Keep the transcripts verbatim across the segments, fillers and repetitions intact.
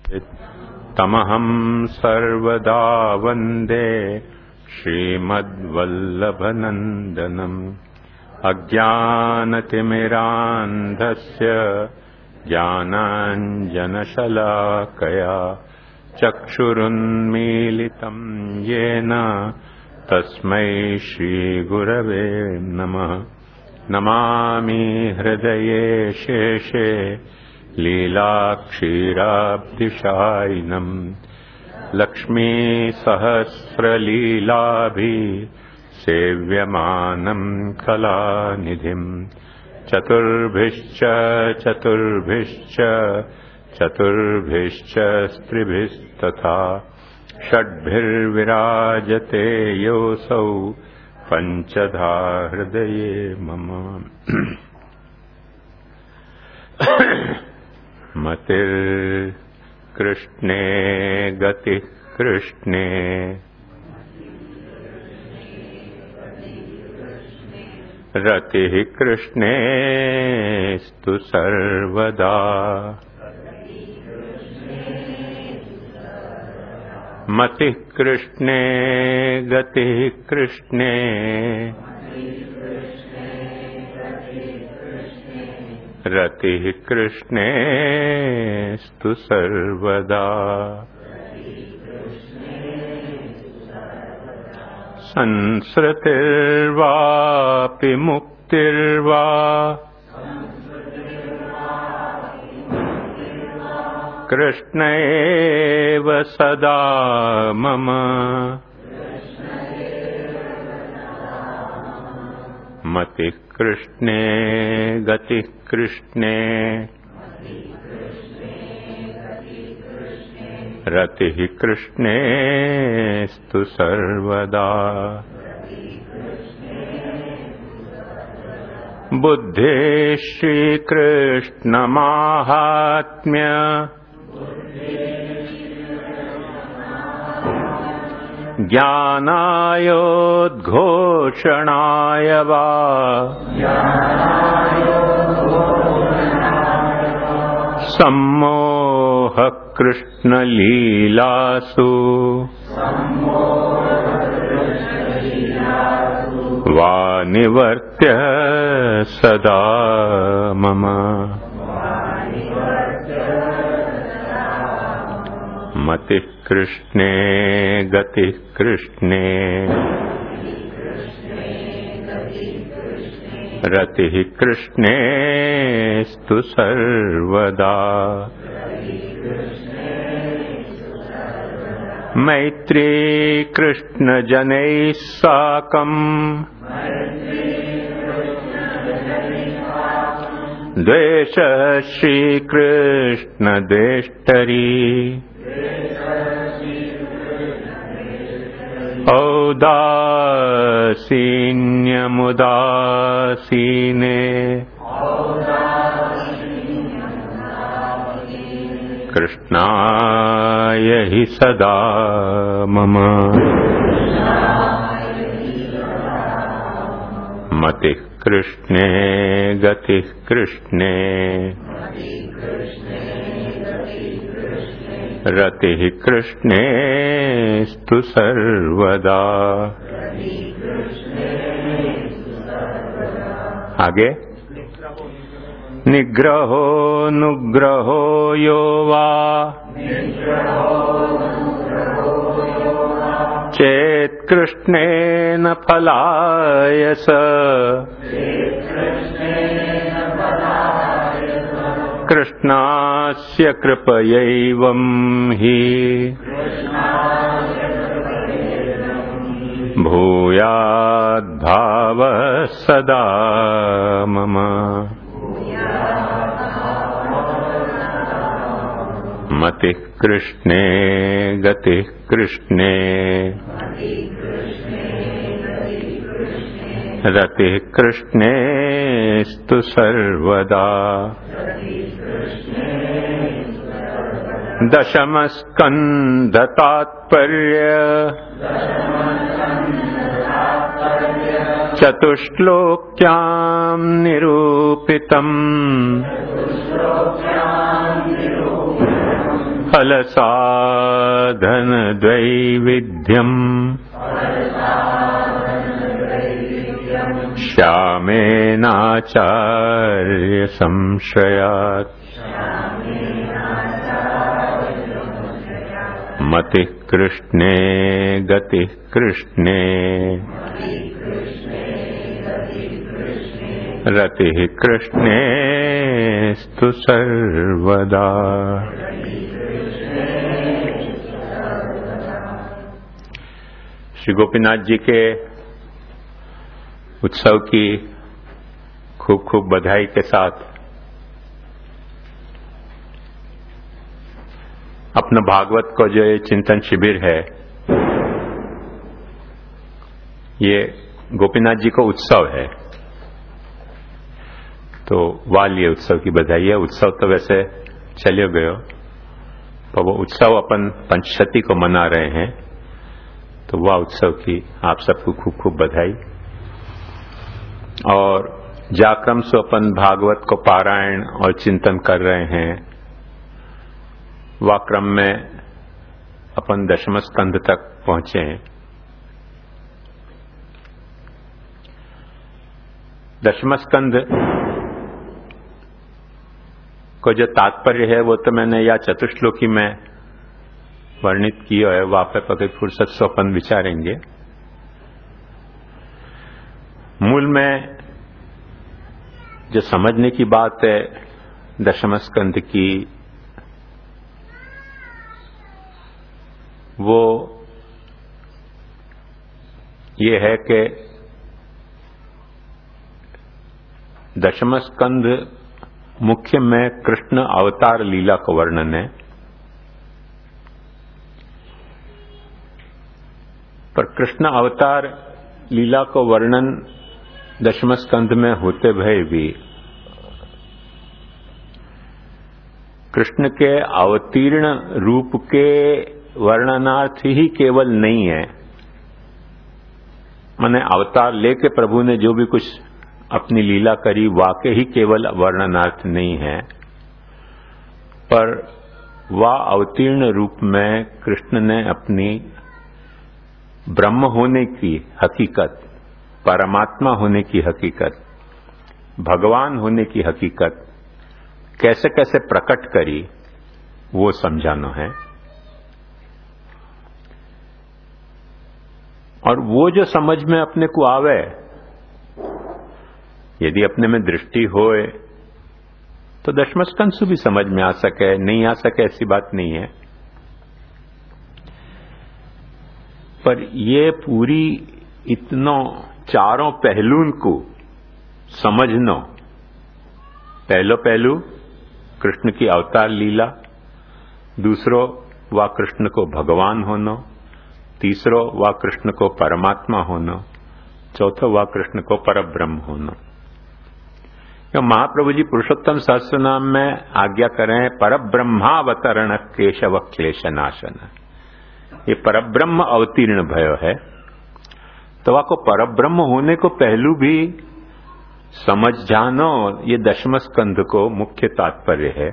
तमहं सर्वदा वन्दे श्रीमद्वल्लभनन्दनम् अज्ञानतिमिरान्धस्य ज्ञानाञ्जनशलाकया चक्षुरुन्मीलितं येन तस्मै श्रीगुरवे नमः। नमामि हृदये शेषे लीलाक्षीराब्धिशायिनम् लक्ष्मीसहस्रलीलाभि सेव्यमानं कलानिधिम् चतुर्भिश्च चतुर्भिश्च चतुर्भिश्च स्त्रिभिस्तथा षड्भिर्विराजते योऽसौ पञ्चधा हृदये मम। मतिर्कृष्णे गतिः कृष्णे रतिः कृष्णेस्तु सर्वदा। मतिः कृष्णे गतिः कृष्णे रतिः कृष्णेस्तु सर्वदा। संसृतिर्वापि मुक्तिर्वा कृष्णैव सदा मम। मतिः कृष्णे गतिः कृष्णे रतिः कृष्णेस्तु सर्वदा। बुद्धि श्रीकृष्णमाहात्म्य ज्ञानायोद्घोषणाय वा सम्मोह कृष्णलीलासु वा निवर्त्य सदा मम। मतिः कृष्णे गतिः कृष्णे रतिः कृष्णेस्तु सर्वदा। मैत्री कृष्णजनैः साकम् द्वेषः श्रीकृष्णद्वेष्टरी औदासीन्यमुदासीने कृष्णाय हि सदा मम। मतिः कृष्णे गतिः कृष्णे रतिः कृष्णेस्तु सर्वदा। आगे निग्रहो नुग्रहो यो वा चेत् कृष्णेन फलायस कृष्णास्य कृपयैवं हि भूयाद्भावः सदा मम। मतिः कृष्णे गतिः कृष्णे रतिः कृष्णेस्तु सर्वदा। दशमस्कन्धतात्पर्य चतुश्लोक्यां निरूपितम् फल साधन द्वैविध्यम् श्यामेनाचार्य संश्रयात् मतिः कृष्णे गतिः कृष्णे रतिः कृष्णेस्तु सर्वदा। श्री गोपीनाथ जी के उत्सव की खूब खूब बधाई के साथ अपना भागवत को जो ये चिंतन शिविर है, ये गोपीनाथ जी को उत्सव है, तो वाल ये उत्सव की बधाई है। उत्सव तो वैसे चले गयो, पर वो उत्सव अपन पंचशती को मना रहे हैं, तो वह उत्सव की आप सबको खूब खूब बधाई। और जाक्रम से अपन भागवत को पारायण और चिंतन कर रहे हैं, वह क्रम में अपन दशम स्कंध तक पहुंचे हैं। दशम स्कंध को जो तात्पर्य है वो तो मैंने या चतुश्लोकी में वर्णित किया है, वहां पे पकड़ फुर्सत से अपन विचारेंगे। मूल में जो समझने की बात है दशम स्कंध की, वो ये है कि दशम स्कंध मुख्य में कृष्ण अवतार लीला का वर्णन है, पर कृष्ण अवतार लीला का वर्णन दशम स्कंध में होते भय भी कृष्ण के अवतीर्ण रूप के वर्णनार्थ ही केवल नहीं है। माने अवतार लेके प्रभु ने जो भी कुछ अपनी लीला करी वाकई ही केवल वर्णनार्थ नहीं है, पर वह अवतीर्ण रूप में कृष्ण ने अपनी ब्रह्म होने की हकीकत, परमात्मा होने की हकीकत, भगवान होने की हकीकत कैसे कैसे प्रकट करी वो समझाना है। और वो जो समझ में अपने को आवे, यदि अपने में दृष्टि होए तो दशम स्कंध से भी समझ में आ सके, नहीं आ सके ऐसी बात नहीं है। पर ये पूरी इतनों चारों पहलुओं को समझना, पहलो पहलू कृष्ण की अवतार लीला, दूसरो वा कृष्ण को भगवान होना, तीसरो वा कृष्ण को परमात्मा होना, चौथो वा कृष्ण को परब्रह्म होना। तो महाप्रभु जी पुरुषोत्तम सहस्त्रनाम में आज्ञा करें परब्रह्मावतरण केशव क्लेश नाशन, ये परब्रह्म अवतीर्ण भयो है। तो आपको परब्रह्म होने को पहलू भी समझ जानो, ये दशम स्कंध को मुख्य तात्पर्य है।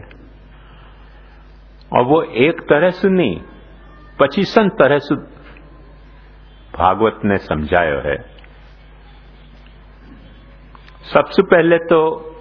और वो एक तरह से नहीं, पचीसन तरह से भागवत ने समझाया है। सबसे पहले तो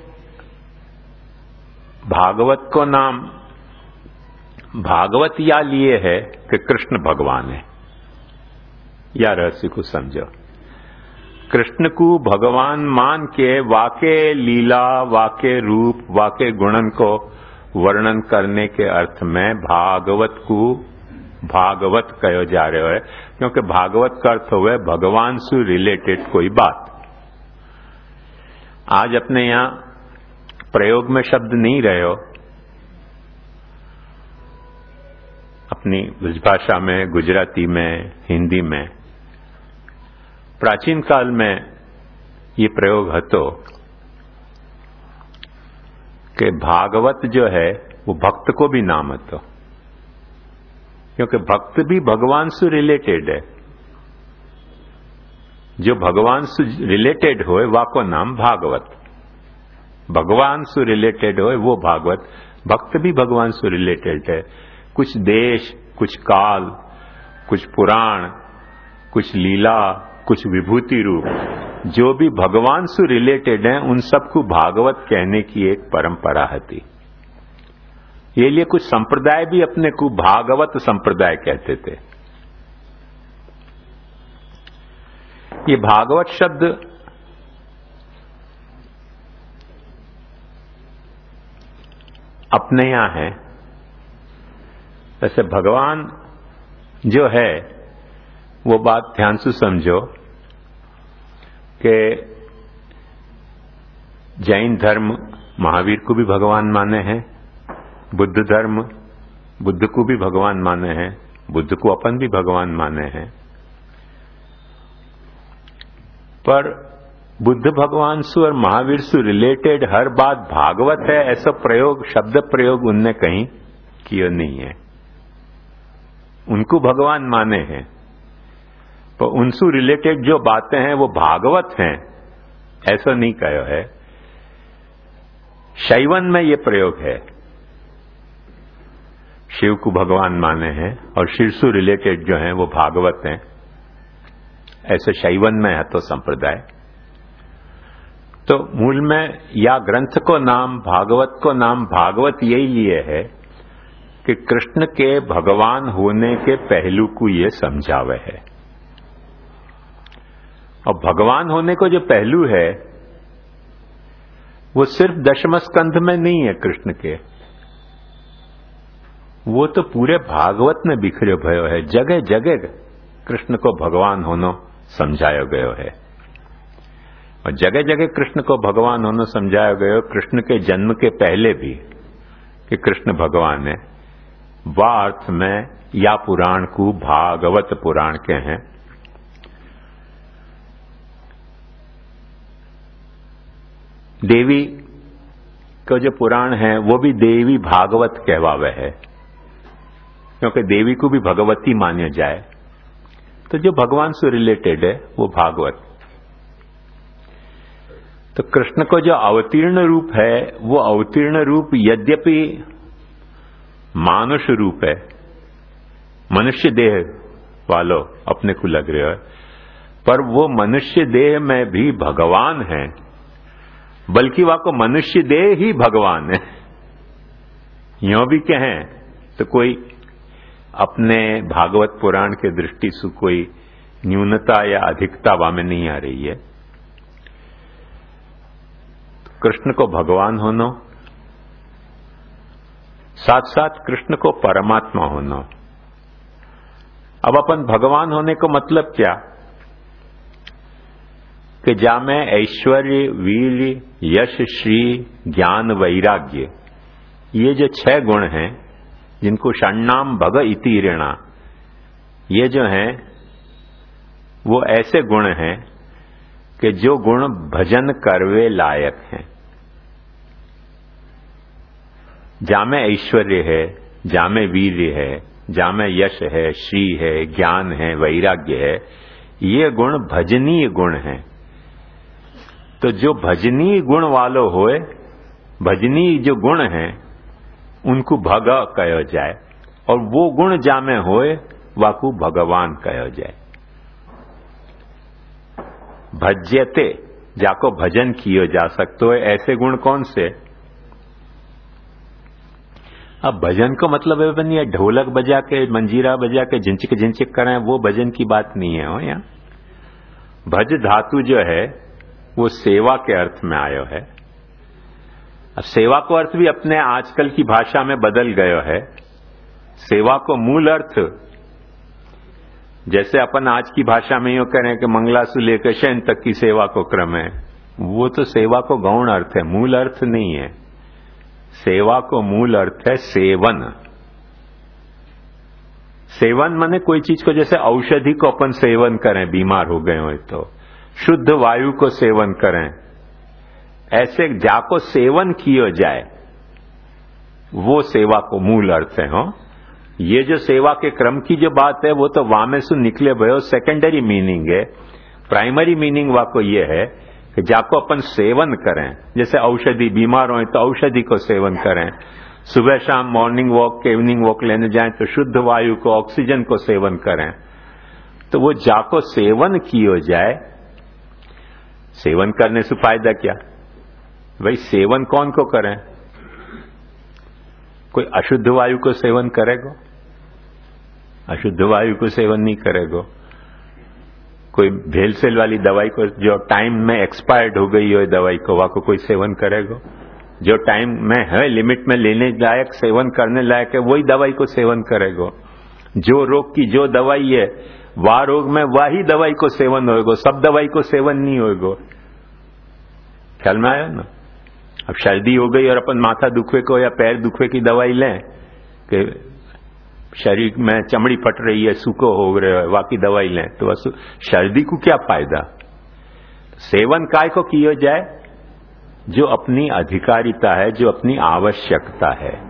भागवत को नाम भागवत या लिए है कि कृष्ण भगवान है, या रहस्य को समझो। कृष्ण को भगवान मान के वाके लीला, वाके रूप, वाके गुणन को वर्णन करने के अर्थ में भागवत को भागवत कहो जा रहे है, क्योंकि भागवत का अर्थ हुआ भगवान से रिलेटेड कोई बात। आज अपने यहां प्रयोग में शब्द नहीं रहे हो, अपनी ब्रजभाषा में, गुजराती में, हिंदी में। प्राचीन काल में ये प्रयोग हतो कि भागवत जो है वो भक्त को भी नाम हतो, क्योंकि भक्त भी भगवान से रिलेटेड है। जो भगवान से रिलेटेड होए वाको नाम भागवत, भगवान से रिलेटेड होए वो भागवत। भक्त भी भगवान से रिलेटेड है, कुछ देश, कुछ काल, कुछ पुराण, कुछ लीला, कुछ विभूति रूप, जो भी भगवान से रिलेटेड हैं उन सबको भागवत कहने की एक परंपरा थी। ये लिए कुछ संप्रदाय भी अपने को भागवत संप्रदाय कहते थे। ये भागवत शब्द अपने यहां है। वैसे भगवान जो है वो बात ध्यान से समझो कि जैन धर्म महावीर को भी भगवान माने हैं, बुद्ध धर्म बुद्ध को भी भगवान माने हैं, बुद्ध को अपन भी भगवान माने हैं। पर बुद्ध भगवान से और महावीर से रिलेटेड हर बात भागवत है ऐसा प्रयोग, शब्द प्रयोग उनने कहीं किया नहीं है। उनको भगवान माने हैं पर उनसे रिलेटेड जो बातें हैं वो भागवत हैं ऐसा नहीं कहा है। शैवन में ये प्रयोग है, शिव को भगवान माने हैं और शिव से रिलेटेड जो हैं वो भागवत हैं, ऐसे शैवन में है तो संप्रदाय। तो मूल में या ग्रंथ को नाम भागवत को नाम भागवत यही लिए है कि कृष्ण के भगवान होने के पहलू को ये समझावे है। और भगवान होने को जो पहलू है वो सिर्फ दशम स्कंध में नहीं है कृष्ण के, वो तो पूरे भागवत में बिखरे भयो है। जगह जगह कृष्ण को भगवान होना समझाया गयो है और जगह जगह कृष्ण को भगवान होना समझाया गयो। कृष्ण के जन्म के पहले भी कि कृष्ण भगवान है, वह अर्थ में या पुराण को भागवत पुराण के हैं। देवी का जो पुराण है वो भी देवी भागवत कहवावे है, क्योंकि देवी को भी भगवती मान्य जाए तो जो भगवान से रिलेटेड है वो भागवत। तो कृष्ण को जो अवतीर्ण रूप है वो अवतीर्ण रूप यद्यपि मानुष रूप है, मनुष्य देह वालों अपने को लग रहे हो, पर वो मनुष्य देह में भी भगवान है, बल्कि वह को मनुष्य देह ही भगवान है। यो भी कहें तो कोई अपने भागवत पुराण के दृष्टि से कोई न्यूनता या अधिकता वहां में नहीं आ रही है। कृष्ण को भगवान होना, साथ साथ कृष्ण को परमात्मा होना। अब अपन भगवान होने को मतलब क्या कि जामे ऐश्वर्य, वीर, यश, श्री, ज्ञान, वैराग्य, ये जो छह गुण हैं जिनको षण्णाम भग इति ऋणा, ये जो हैं वो ऐसे गुण हैं कि जो गुण भजन करवे लायक हैं। जामे ऐश्वर्य है, जामे वीर्य है, जामे यश है, श्री है, ज्ञान है, वैराग्य है, ये गुण भजनीय गुण हैं। तो जो भजनीय गुण वालो होए, भजनीय जो गुण हैं उनको भग कहो जाए और वो गुण जामे होए वाकू भगवान कहो जाए। भज्यते, जाको भजन कियो जा सकते हो, ऐसे गुण कौन से? अब भजन को मतलब है बनी ढोलक बजा के, मंजीरा बजा के झिंचिक झिंचिक करें, वो भजन की बात नहीं है। हो यहाँ भज धातु जो है वो सेवा के अर्थ में आयो है। अब सेवा को अर्थ भी अपने आजकल की भाषा में बदल गयो है। सेवा को मूल अर्थ जैसे अपन आज की भाषा में यूं करें कि मंगला से लेकर शयन तक की सेवा को क्रम है, वो तो सेवा को गौण अर्थ है, मूल अर्थ नहीं है। सेवा को मूल अर्थ है सेवन। सेवन माने कोई चीज को, जैसे औषधि को अपन सेवन करें बीमार हो गए हो तो, शुद्ध वायु को सेवन करें, ऐसे जाको सेवन किया जाए वो सेवा को मूल अर्थ है। हो ये जो सेवा के क्रम की जो बात है वो तो वामे से निकले भयो सेकेंडरी मीनिंग है। प्राइमरी मीनिंग वाको ये है कि जाको अपन सेवन करें, जैसे औषधि, बीमार हो तो औषधि को सेवन करें, सुबह शाम मॉर्निंग वॉक इवनिंग वॉक लेने जाएं तो शुद्ध वायु को ऑक्सीजन को सेवन करें। तो वो जाको सेवन कियो जाए, सेवन करने से फायदा क्या? भाई सेवन कौन को करें? कोई अशुद्ध वायु को सेवन करेगा? अशुद्ध वायु को सेवन नहीं करेगा। कोई भेलसेल वाली दवाई को जो टाइम में एक्सपायर्ड हो गई हो दवाई को, वह को कोई सेवन करेगा? जो टाइम में है लिमिट में लेने लायक सेवन करने लायक है वही दवाई को सेवन करेगा। जो रोग की जो दवाई है वह रोग में वही दवाई को सेवन होएगा, सब दवाई को सेवन नहीं होएगा। ख्याल में आया ना? अब सर्दी हो गई और अपन माथा दुखवे को या पैर दुखवे की दवाई लें कि शरीर में चमड़ी फट रही है, सूखो हो रहे है, वाकी दवाई लें तो सर्दी को क्या फायदा? सेवन काय को किया जाए? जो अपनी अधिकारिता है, जो अपनी आवश्यकता है।